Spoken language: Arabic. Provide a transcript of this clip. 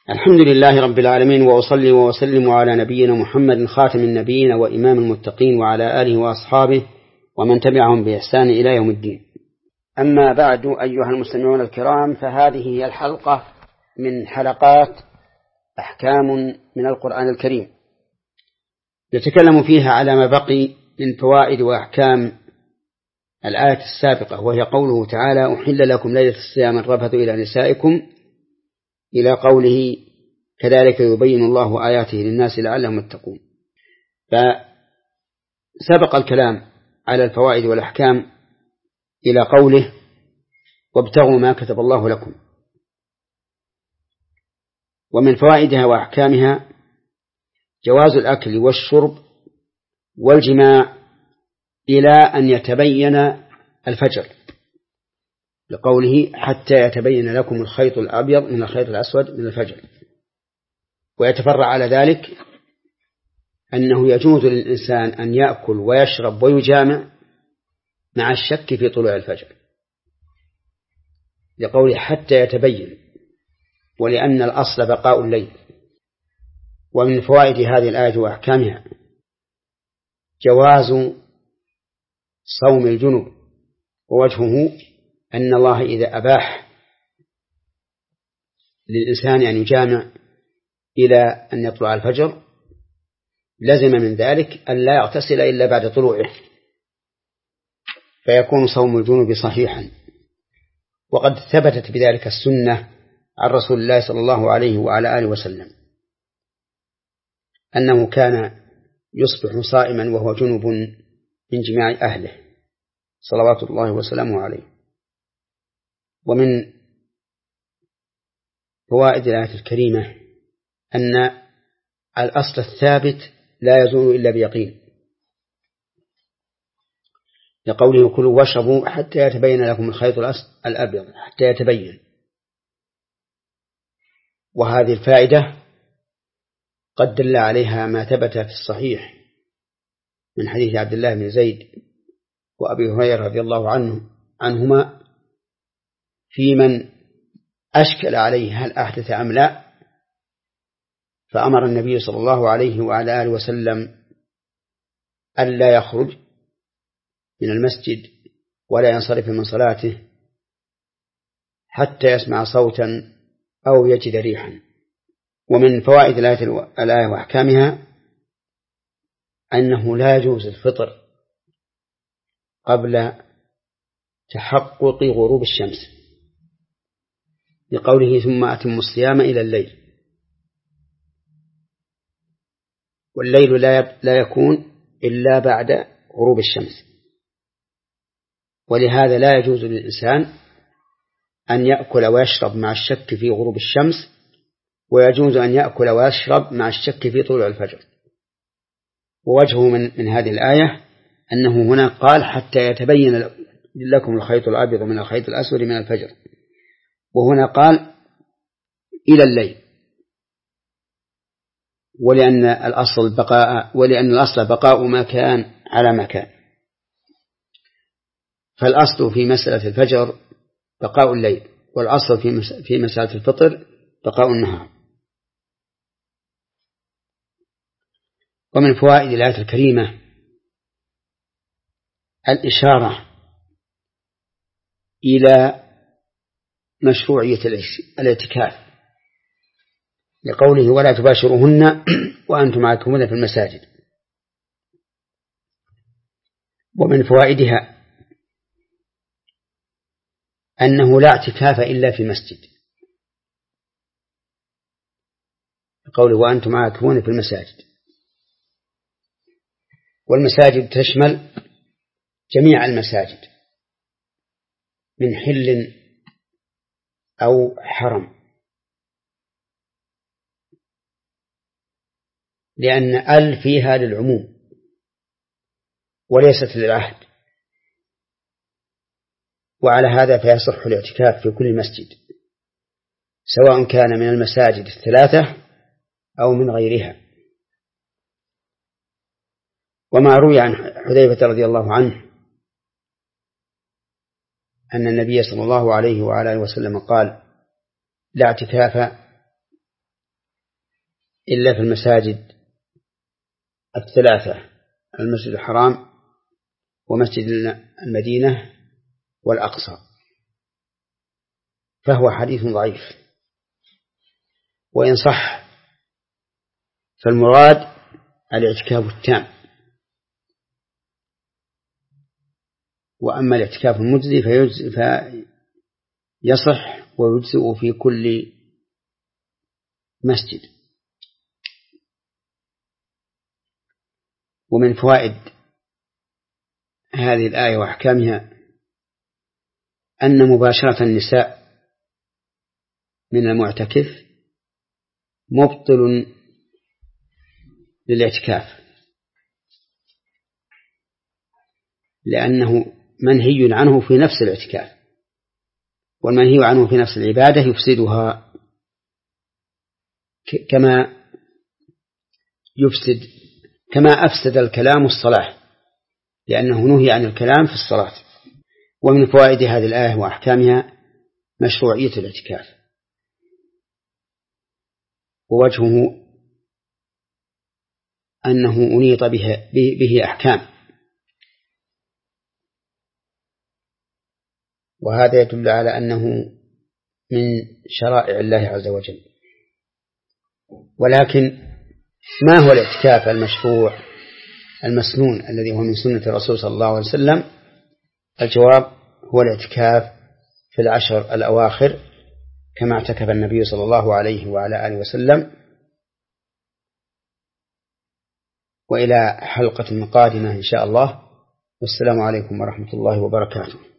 الحمد لله رب العالمين، وأصلي وأسلم على نبينا محمد خاتم النبيين وإمام المتقين وعلى آله وأصحابه ومن تبعهم بإحسان إلى يوم الدين. أما بعد، أيها المستمعون الكرام، فهذه هي الحلقة من حلقات أحكام من القرآن الكريم، نتكلم فيها على ما بقي من فوائد وأحكام الآية السابقة، وهي قوله تعالى: أحل لكم ليلة الصيام الرفث إلى نسائكم، إلى قوله: كذلك يبين الله آياته للناس لعلهم يتقون. فسبق الكلام على الفوائد والأحكام إلى قوله: وابتغوا ما كتب الله لكم. ومن فوائدها وأحكامها جواز الأكل والشرب والجماع إلى أن يتبين الفجر، لقوله: حتى يتبين لكم الخيط الأبيض من الخيط الأسود من الفجر. ويتفرع على ذلك أنه يجوز للإنسان أن يأكل ويشرب ويجامع مع الشك في طلوع الفجر، لقوله: حتى يتبين، ولأن الأصل بقاء الليل. ومن فوائد هذه الآية وأحكامها جواز صوم الجنب، ووجهه أن الله إذا أباح للإنسان أن يجامع إلى أن يطلع الفجر لزم من ذلك أن لا يغتسل إلا بعد طلوعه، فيكون صوم الجنب صحيحا. وقد ثبتت بذلك السنة عن رسول الله صلى الله عليه وعلى آله وسلم أنه كان يصبح صائما وهو جنب من جماع أهله صلوات الله وسلامه عليه. ومن فوائد الآية الكريمة أن الأصل الثابت لا يزول إلا بيقين، لقوله: كلوا واشربوا حتى يتبين لكم الخيط الأبيض، حتى يتبين. وهذه الفائدة قد دل عليها ما ثبت في الصحيح من حديث عبد الله بن زيد وأبي هريرة رضي الله عنهما في من أشكل عليه هل أحدث أم لا، فأمر النبي صلى الله عليه وعلى آله وسلم ألا يخرج من المسجد ولا ينصرف من صلاته حتى يسمع صوتا أو يجد ريحا. ومن فوائد الآية وأحكامها أنه لا يجوز الفطر قبل تحقق غروب الشمس، لقوله: ثم أتموا الصيام إلى الليل. والليل لا يكون إلا بعد غروب الشمس، ولهذا لا يجوز للإنسان أن يأكل ويشرب مع الشك في غروب الشمس، ويجوز أن يأكل ويشرب مع الشك في طلوع الفجر. ووجهه من هذه الآية أنه هنا قال: حتى يتبين لكم الخيط الأبيض من الخيط الأسود من الفجر، وهنا قال: إلى الليل، ولأن الأصل بقاء ما كان على ما كان. فالأصل في مسألة الفجر بقاء الليل، والأصل في مسألة الفطر بقاء النهار. ومن فوائد الآية الكريمة الإشارة إلى مشروعية الاعتكاف، لقوله: ولا تباشروهن وأنتم عاكفون في المساجد. ومن فوائدها أنه لا اعتكاف إلا في مسجد، لقوله: وأنتم عاكفون في المساجد. والمساجد تشمل جميع المساجد من حل أو حرم، لأن ال فيها للعموم وليست للعهد، وعلى هذا فيصح الاعتكاف في كل مسجد، سواء كان من المساجد الثلاثة أو من غيرها. وما روي عن حذيفة رضي الله عنه أن النبي صلى الله عليه وعلى آله وسلم قال: لا اعتكاف إلا في المساجد الثلاثة: المسجد الحرام ومسجد المدينة والأقصى، فهو حديث ضعيف. وإن صح فالمراد الاعتكاف التام، وأما الاعتكاف المجزي فيصح ويجزئ في كل مسجد. ومن فوائد هذه الآية وأحكامها أن مباشرة النساء من المعتكف مبطل للاعتكاف، لأنه منهي عنه في نفس الاعتكاف، والمنهي عنه في نفس العبادة يفسدها كما أفسد الكلام الصلاة، لأنه نهي عن الكلام في الصلاة. ومن فوائد هذه الآية وأحكامها مشروعية الاعتكاف، ووجهه أنه أنيط به أحكام، وهذا يدل على أنه من شرائع الله عز وجل. ولكن ما هو الاعتكاف المشروع المسنون الذي هو من سنة الرسول صلى الله عليه وسلم؟ الجواب هو الاعتكاف في العشر الأواخر كما اعتكف النبي صلى الله عليه وعلى آله وسلم. وإلى حلقة قادمة إن شاء الله، والسلام عليكم ورحمة الله وبركاته.